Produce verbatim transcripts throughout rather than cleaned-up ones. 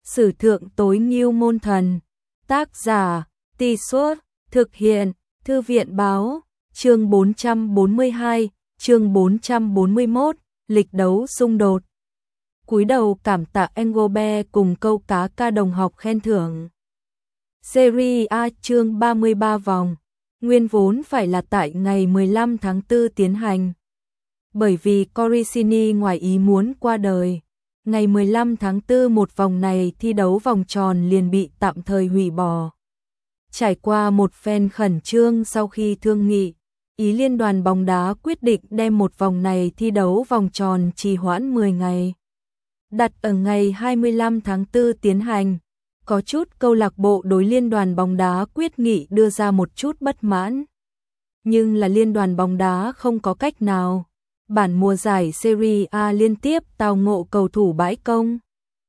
Sử thượng tối ngưu môn thần. Tác giả, Tì Suốt, thực hiện, Thư viện báo, chương bốn trăm bốn mươi hai, chương bốn trăm bốn mươi mốt, lịch đấu xung đột. Cúi đầu cảm tạ Engobe cùng câu cá ca đồng học khen thưởng. Serie A chương ba mươi ba vòng, nguyên vốn phải là tại ngày mười lăm tháng tư tiến hành. Bởi vì Coricini ngoài ý muốn qua đời, ngày mười lăm tháng tư một vòng này thi đấu vòng tròn liền bị tạm thời hủy bỏ. Trải qua một phen khẩn trương sau khi thương nghị, Ý Liên đoàn bóng đá quyết định đem một vòng này thi đấu vòng tròn trì hoãn mười ngày. Đặt ở ngày hai mươi lăm tháng tư tiến hành, có chút câu lạc bộ đối Liên đoàn bóng đá quyết nghị đưa ra một chút bất mãn. Nhưng là Liên đoàn bóng đá không có cách nào. Bản mùa giải Serie A liên tiếp tao ngộ cầu thủ bãi công.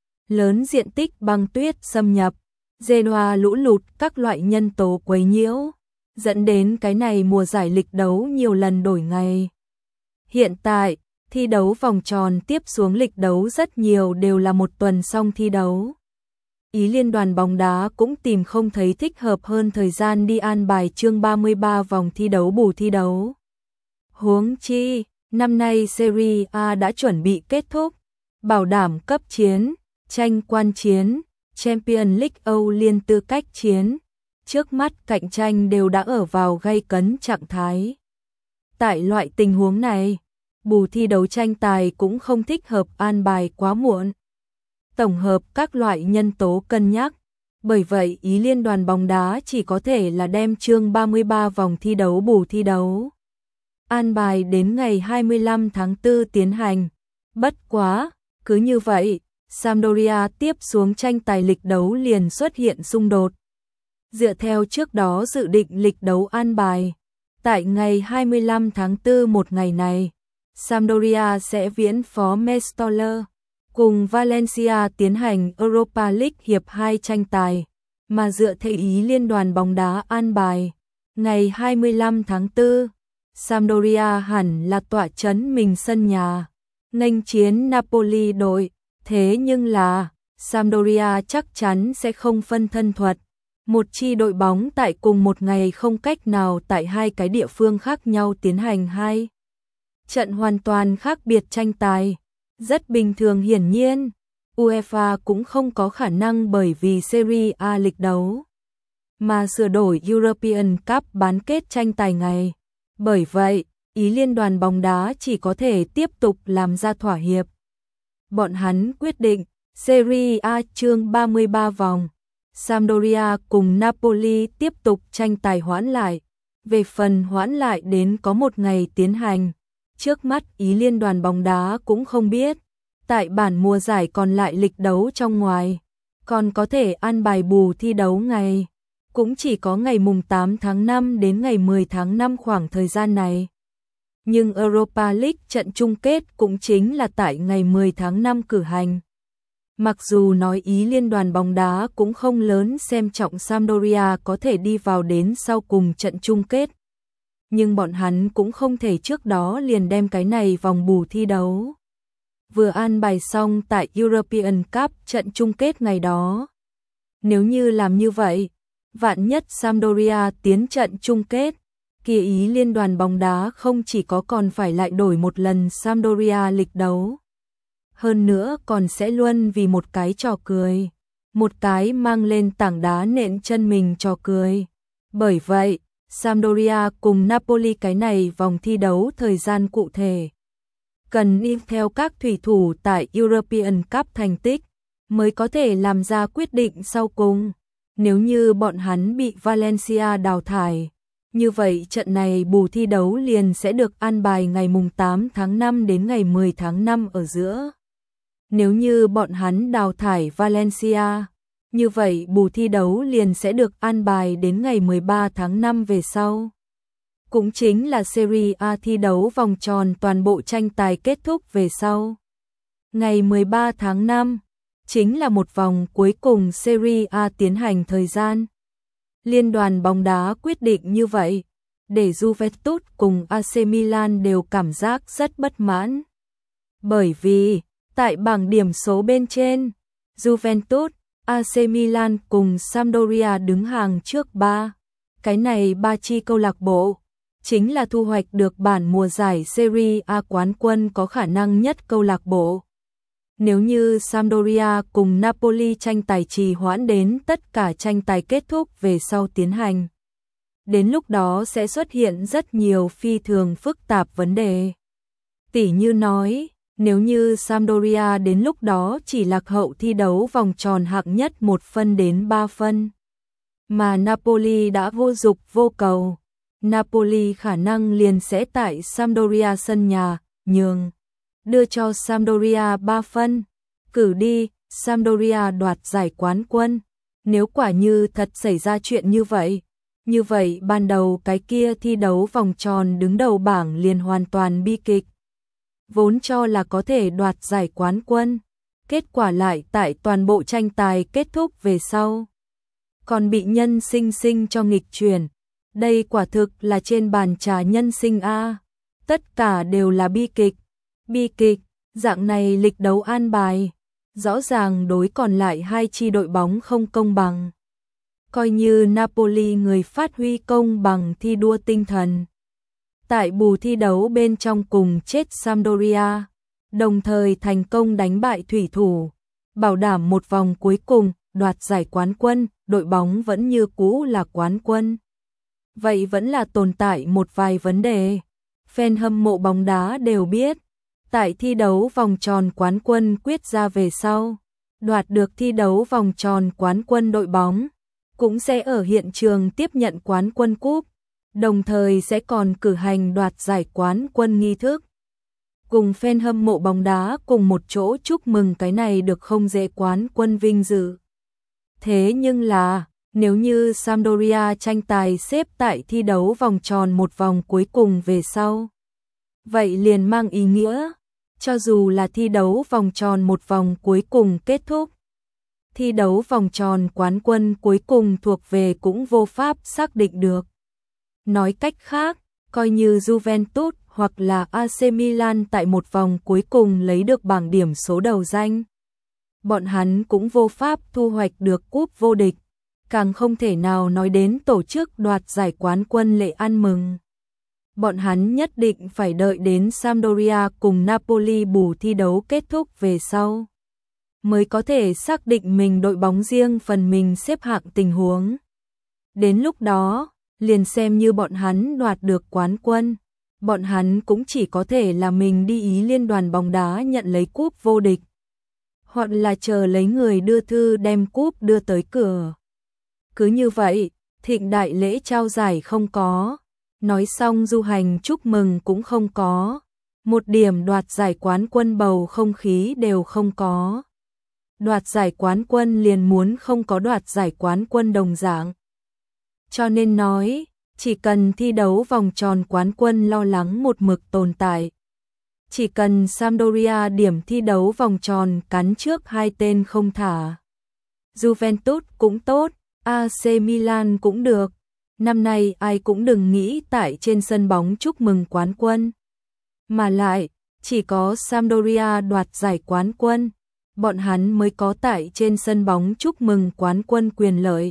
Lớn diện tích băng tuyết xâm nhập, Genoa lũ lụt các loại nhân tố quấy nhiễu, dẫn đến cái này mùa giải lịch đấu nhiều lần đổi ngày. Hiện tại, thi đấu vòng tròn tiếp xuống lịch đấu rất nhiều đều là một tuần xong thi đấu. Ý Liên đoàn bóng đá cũng tìm không thấy thích hợp hơn thời gian đi an bài chương ba mươi ba vòng thi đấu bù thi đấu. Huống chi, năm nay Serie A đã chuẩn bị kết thúc, bảo đảm cấp chiến, tranh quan chiến, Champions League Âu Liên tư cách chiến, trước mắt cạnh tranh đều đã ở vào gay cấn trạng thái. Tại loại tình huống này, bù thi đấu tranh tài cũng không thích hợp an bài quá muộn. Tổng hợp các loại nhân tố cân nhắc, bởi vậy Ý Liên đoàn bóng đá chỉ có thể là đem chương ba mươi ba vòng thi đấu bù thi đấu. An bài đến ngày hai mươi lăm tháng tư tiến hành. Bất quá, cứ như vậy, Sampdoria tiếp xuống tranh tài lịch đấu liền xuất hiện xung đột. Dựa theo trước đó dự định lịch đấu an bài, tại ngày hai mươi lăm tháng tư một ngày này, Sampdoria sẽ viễn phó Mestoller, cùng Valencia tiến hành Europa League hiệp hai tranh tài, mà dựa theo Ý Liên đoàn bóng đá an bài, ngày hai mươi lăm tháng tư, Sampdoria hẳn là tọa trấn mình sân nhà, nghênh chiến Napoli đội, thế nhưng là, Sampdoria chắc chắn sẽ không phân thân thuật. Một chi đội bóng tại cùng một ngày không cách nào tại hai cái địa phương khác nhau tiến hành hai trận hoàn toàn khác biệt tranh tài. Rất bình thường hiển nhiên, UEFA cũng không có khả năng bởi vì Serie A lịch đấu mà sửa đổi European Cup bán kết tranh tài ngày. Bởi vậy, Ý Liên đoàn bóng đá chỉ có thể tiếp tục làm ra thỏa hiệp. Bọn hắn quyết định, Serie A chương ba mươi ba vòng, Sampdoria cùng Napoli tiếp tục tranh tài hoãn lại. Về phần hoãn lại đến có một ngày tiến hành, trước mắt Ý Liên đoàn bóng đá cũng không biết. Tại bản mùa giải còn lại lịch đấu trong ngoài, còn có thể an bài bù thi đấu ngày. Cũng chỉ có ngày mùng tám tháng năm đến ngày mười tháng năm khoảng thời gian này. Nhưng Europa League trận chung kết cũng chính là tại ngày mười tháng năm cử hành. Mặc dù nói Ý Liên đoàn bóng đá cũng không lớn xem trọng Sampdoria có thể đi vào đến sau cùng trận chung kết. Nhưng bọn hắn cũng không thể trước đó liền đem cái này vòng bù thi đấu vừa an bài xong tại European Cup trận chung kết ngày đó. Nếu như làm như vậy, vạn nhất Sampdoria tiến trận chung kết, kia Ý Liên đoàn bóng đá không chỉ có còn phải lại đổi một lần Sampdoria lịch đấu, hơn nữa còn sẽ luôn vì một cái trò cười, một cái mang lên tảng đá nện chân mình trò cười. Bởi vậy, Sampdoria cùng Napoli cái này vòng thi đấu thời gian cụ thể cần đi theo các thủy thủ tại European Cup thành tích mới có thể làm ra quyết định sau cùng. Nếu như bọn hắn bị Valencia đào thải, như vậy trận này bù thi đấu liền sẽ được an bài ngày mùng tám tháng năm đến ngày mười tháng năm ở giữa. Nếu như bọn hắn đào thải Valencia, như vậy bù thi đấu liền sẽ được an bài đến ngày mười ba tháng năm về sau. Cũng chính là Serie A thi đấu vòng tròn toàn bộ tranh tài kết thúc về sau. Ngày mười ba tháng năm, chính là một vòng cuối cùng Serie A tiến hành thời gian. Liên đoàn bóng đá quyết định như vậy, để Juventus cùng a xê Milan đều cảm giác rất bất mãn. Bởi vì, tại bảng điểm số bên trên, Juventus, a xê Milan cùng Sampdoria đứng hàng trước ba. Cái này ba chi câu lạc bộ chính là thu hoạch được bản mùa giải Serie A quán quân có khả năng nhất câu lạc bộ. Nếu như Sampdoria cùng Napoli tranh tài trì hoãn đến tất cả tranh tài kết thúc về sau tiến hành, đến lúc đó sẽ xuất hiện rất nhiều phi thường phức tạp vấn đề. Tỉ như nói, nếu như Sampdoria đến lúc đó chỉ lạc hậu thi đấu vòng tròn hạng nhất một phân đến ba phân, mà Napoli đã vô dụng vô cầu, Napoli khả năng liền sẽ tại Sampdoria sân nhà nhường, đưa cho Sampdoria ba phân, cử đi, Sampdoria đoạt giải quán quân. Nếu quả như thật xảy ra chuyện như vậy, như vậy ban đầu cái kia thi đấu vòng tròn đứng đầu bảng liền hoàn toàn bi kịch. Vốn cho là có thể đoạt giải quán quân, kết quả lại tại toàn bộ tranh tài kết thúc về sau, còn bị nhân sinh sinh cho nghịch chuyển. Đây quả thực là trên bàn trà nhân sinh a. Tất cả đều là bi kịch. Bi kịch, dạng này lịch đấu an bài, rõ ràng đối còn lại hai chi đội bóng không công bằng. Coi như Napoli người phát huy công bằng thi đua tinh thần, tại bù thi đấu bên trong cùng chết Sampdoria, đồng thời thành công đánh bại thủy thủ, bảo đảm một vòng cuối cùng đoạt giải quán quân, đội bóng vẫn như cũ là quán quân. Vậy vẫn là tồn tại một vài vấn đề. Fan hâm mộ bóng đá đều biết, tại thi đấu vòng tròn quán quân quyết ra về sau, đoạt được thi đấu vòng tròn quán quân đội bóng cũng sẽ ở hiện trường tiếp nhận quán quân cúp, đồng thời sẽ còn cử hành đoạt giải quán quân nghi thức. Cùng fan hâm mộ bóng đá cùng một chỗ chúc mừng cái này được không dễ quán quân vinh dự. Thế nhưng là, nếu như Sampdoria tranh tài xếp tại thi đấu vòng tròn một vòng cuối cùng về sau, vậy liền mang ý nghĩa, cho dù là thi đấu vòng tròn một vòng cuối cùng kết thúc, thi đấu vòng tròn quán quân cuối cùng thuộc về cũng vô pháp xác định được. Nói cách khác, coi như Juventus hoặc là a xê Milan tại một vòng cuối cùng lấy được bảng điểm số đầu danh, bọn hắn cũng vô pháp thu hoạch được cúp vô địch, càng không thể nào nói đến tổ chức đoạt giải quán quân lễ ăn mừng. Bọn hắn nhất định phải đợi đến Sampdoria cùng Napoli bù thi đấu kết thúc về sau, mới có thể xác định mình đội bóng riêng phần mình xếp hạng tình huống. Đến lúc đó, liền xem như bọn hắn đoạt được quán quân, bọn hắn cũng chỉ có thể là mình đi ý liên đoàn bóng đá nhận lấy cúp vô địch, hoặc là chờ lấy người đưa thư đem cúp đưa tới cửa. Cứ như vậy, thịnh đại lễ trao giải không có, nói xong du hành chúc mừng cũng không có, một điểm đoạt giải quán quân bầu không khí đều không có. Đoạt giải quán quân liền muốn không có đoạt giải quán quân đồng dạng. Cho nên nói, chỉ cần thi đấu vòng tròn quán quân lo lắng một mực tồn tại. Chỉ cần Sampdoria điểm thi đấu vòng tròn cắn trước hai tên không thả. Juventus cũng tốt, a xê Milan cũng được. Năm nay ai cũng đừng nghĩ tại trên sân bóng chúc mừng quán quân. Mà lại, chỉ có Sampdoria đoạt giải quán quân, bọn hắn mới có tại trên sân bóng chúc mừng quán quân quyền lợi.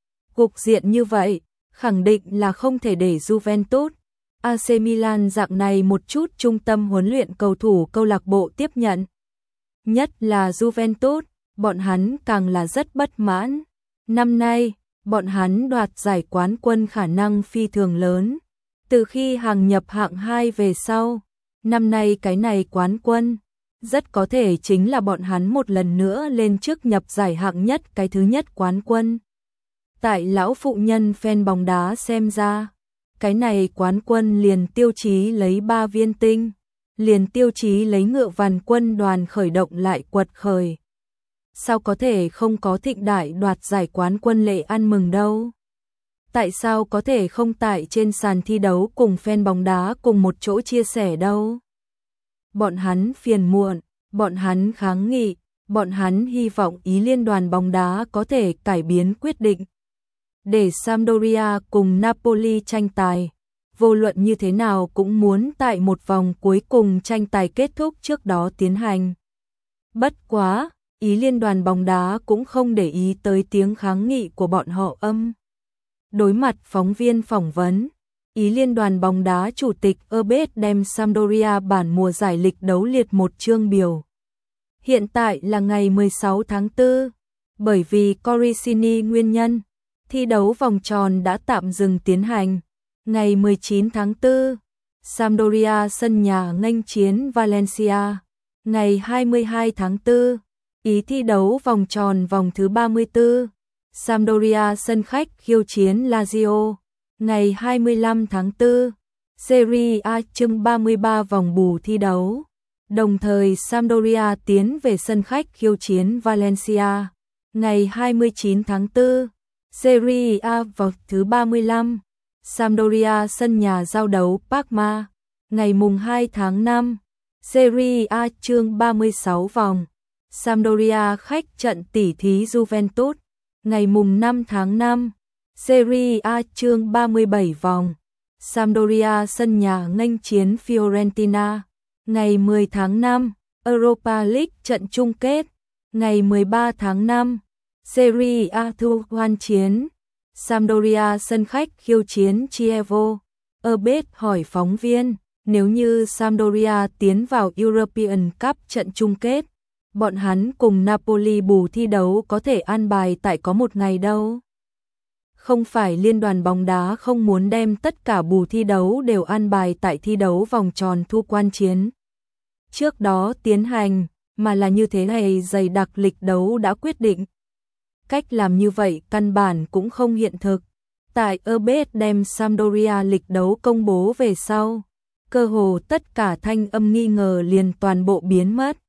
Cục diện như vậy, khẳng định là không thể để Juventus, a xê Milan dạng này một chút trung tâm huấn luyện cầu thủ câu lạc bộ tiếp nhận. Nhất là Juventus, bọn hắn càng là rất bất mãn. Năm nay, bọn hắn đoạt giải quán quân khả năng phi thường lớn. Từ khi hàng nhập hạng hai về sau, năm nay cái này quán quân, rất có thể chính là bọn hắn một lần nữa lên trước nhập giải hạng nhất cái thứ nhất quán quân. Tại lão phụ nhân fan bóng đá xem ra, cái này quán quân liền tiêu chí lấy ba viên tinh, liền tiêu chí lấy ngựa vằn quân đoàn khởi động lại quật khởi. Sao có thể không có thịnh đại đoạt giải quán quân lễ ăn mừng đâu? Tại sao có thể không tại trên sàn thi đấu cùng fan bóng đá cùng một chỗ chia sẻ đâu? Bọn hắn phiền muộn, bọn hắn kháng nghị, bọn hắn hy vọng ý liên đoàn bóng đá có thể cải biến quyết định. Để Sampdoria cùng Napoli tranh tài, vô luận như thế nào cũng muốn tại một vòng cuối cùng tranh tài kết thúc trước đó tiến hành. Bất quá, Ý liên đoàn bóng đá cũng không để ý tới tiếng kháng nghị của bọn họ âm. Đối mặt phóng viên phỏng vấn, Ý liên đoàn bóng đá chủ tịch Erbet đem Sampdoria bản mùa giải lịch đấu liệt một chương biểu. Hiện tại là ngày mười sáu tháng tư, bởi vì Coricini nguyên nhân, thi đấu vòng tròn đã tạm dừng tiến hành. Ngày mười chín tháng tư, Sampdoria sân nhà nghênh chiến Valencia. Ngày hai mươi hai tháng tư, Ý thi đấu vòng tròn vòng thứ ba mươi tư, Sampdoria sân khách khiêu chiến Lazio. Ngày hai mươi lăm tháng tư, Serie A chương ba mươi ba vòng bù thi đấu. Đồng thời Sampdoria tiến về sân khách khiêu chiến Valencia. Ngày hai mươi chín tháng tư, Serie A vòng thứ ba mươi lăm, Sampdoria sân nhà giao đấu Parma. Ngày mùng hai tháng năm, Serie A chương ba mươi sáu vòng, Sampdoria khách trận tỉ thí Juventus. Ngày mùng năm tháng năm, Serie A chương ba mươi bảy vòng, Sampdoria sân nhà nghênh chiến Fiorentina. Ngày mười tháng năm, Europa League trận chung kết. Ngày mười ba tháng năm, Serie A thu hoan chiến, Sampdoria sân khách khiêu chiến Chievo. Erbet hỏi phóng viên, nếu như Sampdoria tiến vào European Cup trận chung kết, bọn hắn cùng Napoli bù thi đấu có thể an bài tại có một ngày đâu. Không phải liên đoàn bóng đá không muốn đem tất cả bù thi đấu đều an bài tại thi đấu vòng tròn thu quan chiến trước đó tiến hành, mà là như thế này dày đặc lịch đấu đã quyết định. Cách làm như vậy căn bản cũng không hiện thực. Tại Erbet đem Sampdoria lịch đấu công bố về sau, cơ hồ tất cả thanh âm nghi ngờ liền toàn bộ biến mất.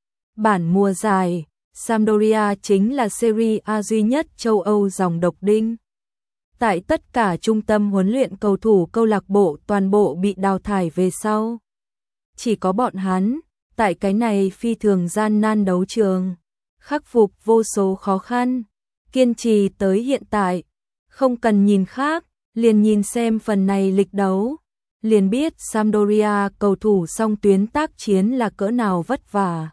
Bản mùa giải, Sampdoria chính là Serie A duy nhất châu Âu dòng độc đinh. Tại tất cả trung tâm huấn luyện cầu thủ câu lạc bộ toàn bộ bị đào thải về sau. Chỉ có bọn hắn, tại cái này phi thường gian nan đấu trường, khắc phục vô số khó khăn, kiên trì tới hiện tại. Không cần nhìn khác, liền nhìn xem phần này lịch đấu, liền biết Sampdoria cầu thủ song tuyến tác chiến là cỡ nào vất vả.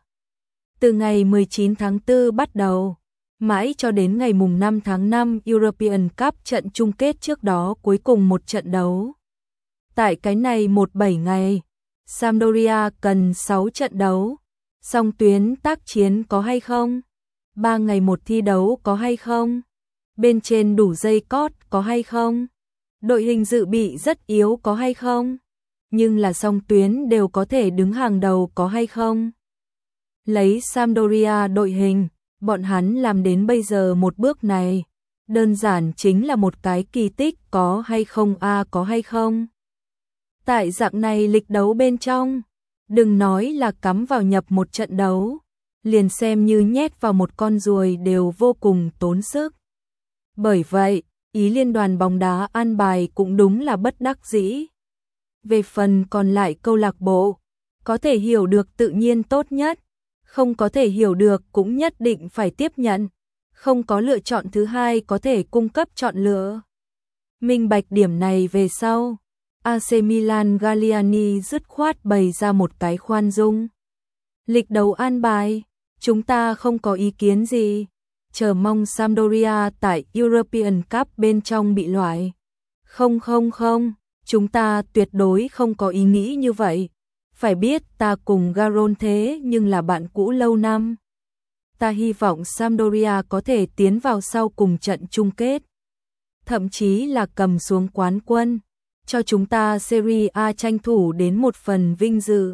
Từ ngày mười chín tháng tư bắt đầu, mãi cho đến ngày mùng năm tháng năm European Cup trận chung kết trước đó cuối cùng một trận đấu. Tại cái này một bảy ngày, Sampdoria cần sáu trận đấu. Song tuyến tác chiến có hay không? ba ngày một thi đấu có hay không? Bên trên đủ dây cót có hay không? Đội hình dự bị rất yếu có hay không? Nhưng là song tuyến đều có thể đứng hàng đầu có hay không? Lấy Sampdoria đội hình, bọn hắn làm đến bây giờ một bước này, đơn giản chính là một cái kỳ tích có hay không a à, có hay không? Tại dạng này lịch đấu bên trong, đừng nói là cắm vào nhập một trận đấu, liền xem như nhét vào một con ruồi đều vô cùng tốn sức. Bởi vậy, Ý liên đoàn bóng đá an bài cũng đúng là bất đắc dĩ. Về phần còn lại câu lạc bộ, có thể hiểu được tự nhiên tốt nhất, không có thể hiểu được cũng nhất định phải tiếp nhận, không có lựa chọn thứ hai có thể cung cấp chọn lựa. Minh bạch điểm này về sau, a xê Milan Galliani dứt khoát bày ra một cái khoan dung. Lịch đấu an bài, chúng ta không có ý kiến gì, chờ mong Sampdoria tại European Cup bên trong bị loại. Không không không, chúng ta tuyệt đối không có ý nghĩ như vậy. Phải biết ta cùng Garon thế nhưng là bạn cũ lâu năm. Ta hy vọng Sampdoria có thể tiến vào sau cùng trận chung kết. Thậm chí là cầm xuống quán quân, cho chúng ta Serie A tranh thủ đến một phần vinh dự.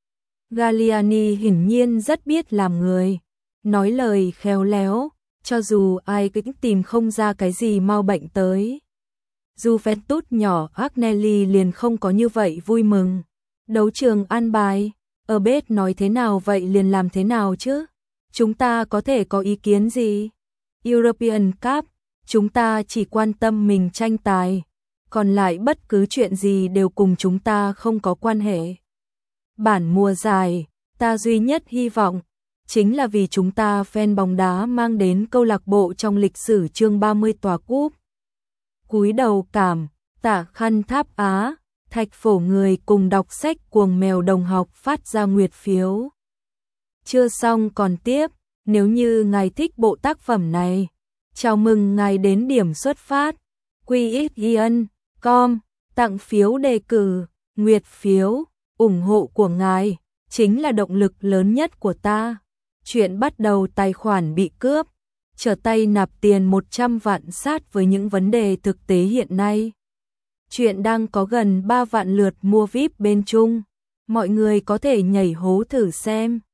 Galliani hiển nhiên rất biết làm người, nói lời khéo léo, cho dù ai cũng tìm không ra cái gì mau bệnh tới. Juventus nhỏ Agnelli liền không có như vậy vui mừng. Đấu trường an bài, Erbet nói thế nào vậy liền làm thế nào chứ? Chúng ta có thể có ý kiến gì? European Cup, chúng ta chỉ quan tâm mình tranh tài, còn lại bất cứ chuyện gì đều cùng chúng ta không có quan hệ. Bản mùa giải, ta duy nhất hy vọng, chính là vì chúng ta fan bóng đá mang đến câu lạc bộ trong lịch sử chương ba mươi tòa cúp. Cúi đầu cảm, Tạ Khăn Tháp Á, Thạch Phổ người cùng đọc sách cuồng mèo đồng học phát ra nguyệt phiếu. Chưa xong còn tiếp. Nếu như ngài thích bộ tác phẩm này, chào mừng ngài đến điểm xuất phát qixian chấm com tặng phiếu đề cử, nguyệt phiếu, ủng hộ của ngài chính là động lực lớn nhất của ta. Chuyện bắt đầu tài khoản bị cướp, trở tay nạp tiền một trăm vạn sát với những vấn đề thực tế hiện nay. Chuyện đang có gần ba vạn lượt mua víp bên Trung, mọi người có thể nhảy hố thử xem.